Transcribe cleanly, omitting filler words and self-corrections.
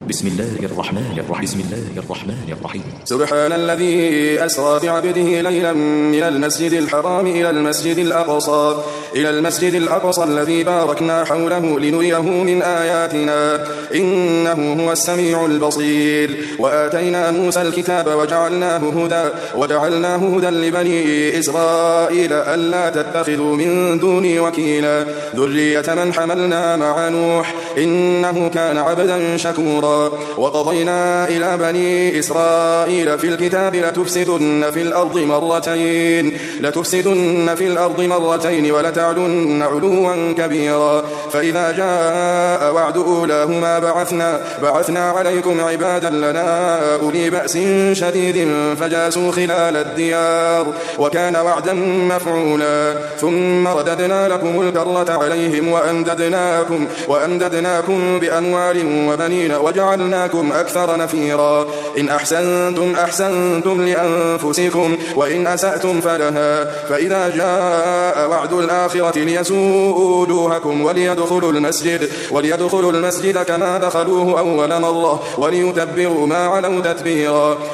بسم الله الرحمن الرحيم. بسم الله الرحمن الرحيم. سبحان الذي أسرى بعبده ليلا من المسجد الحرام إلى المسجد الأقصى الذي باركنا حوله لنريه من آياتنا إنه هو السميع البصير. وآتينا موسى الكتاب وجعلناه هدى لبني إسرائيل ألا تتخذوا من دوني وكيلا ذرية من حملنا مع نوح إنه كان عبدا شكورا. وقضينا إلى بني إسرائيل في الكتاب لتفسدن في الأرض مرتين ولتعلن علوا كبيرا. فإذا جاء وعد أولاهما بعثنا عليكم عبادا لنا أولي بأس شديد فجاسوا خلال الديار وكان وعدا مفعولا. ثم رددنا لكم الكرة عليهم وأمددناكم بأموال وبنين وجعلناكم أكثر نفيرا. إن أحسنتم لأنفسكم وإن أسأتم فلها. فإذا جاء وعد الآخرة ليسوءوا وجوهكم وليدخلوا المسجد كما دخلوه أول مرة وليتبروا ما علوا تتبيرا.